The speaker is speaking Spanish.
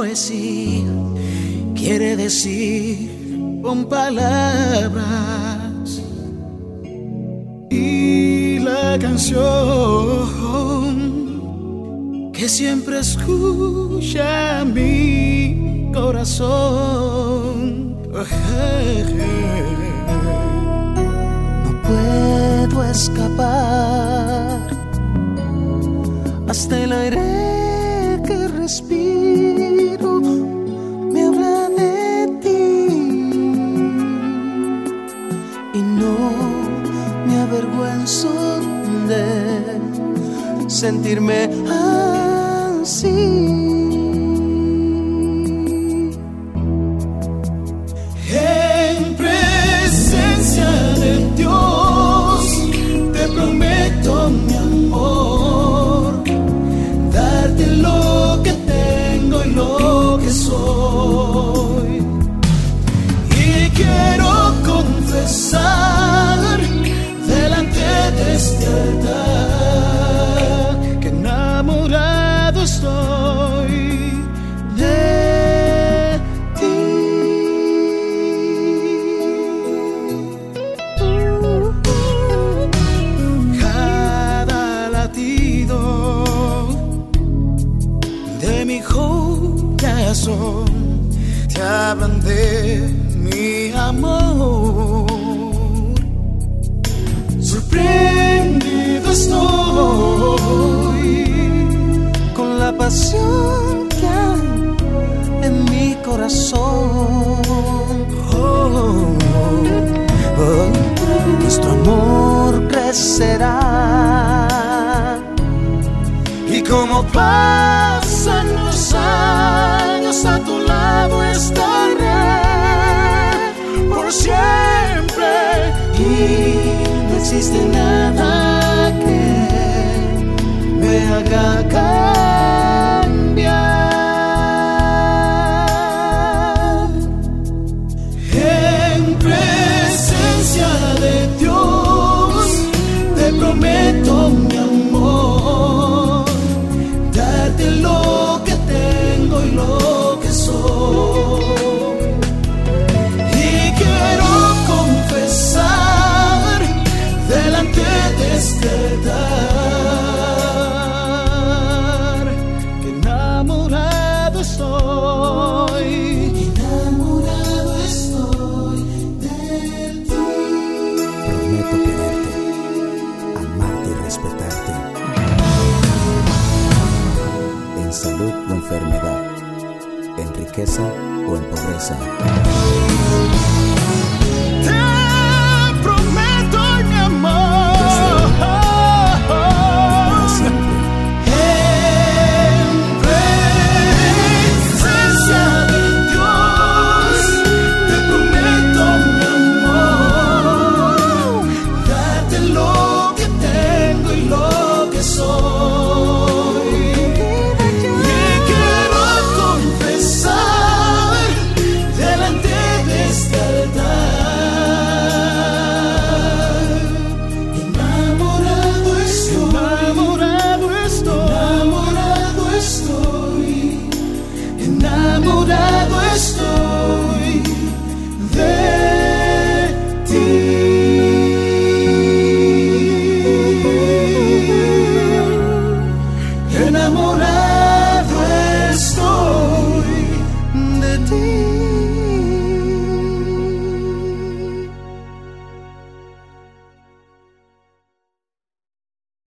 poesía quiere decir con palabras, y la canción que siempre escucha mi corazón. No puedo escapar hasta el aire que respiro me habla de ti, y no me avergüenzo de sentirme así. En presencia de Dios te prometo, mi amor, darte lo que tengo y lo que soy. Y quiero confesar delante de este altar que enamorado estoy de ti. Cada latido de mi corazón te hablan de mi amor. Sorprendido estoy con la pasión que hay en mi corazón. Nuestro amor crecerá, y como pasan los años a tu lado estaré por siempre, y no existe nada que me haga cambiar. En presencia de Dios te prometo, mi amor, darte lo que tengo y lo que soy. Y quiero confesar delante de este altar que enamorado estoy de ti. Prometo quererte, amarte y respetarte, en salud o enfermedad, en riqueza o en pobreza. Te prometo, mi amor, Para siempre. en presencia de Dios te prometo, mi amor, darte lo que tengo y lo que soy. Y quiero confesar delante de este altar que enamorado estoy de ti. Enamorado estoy de ti.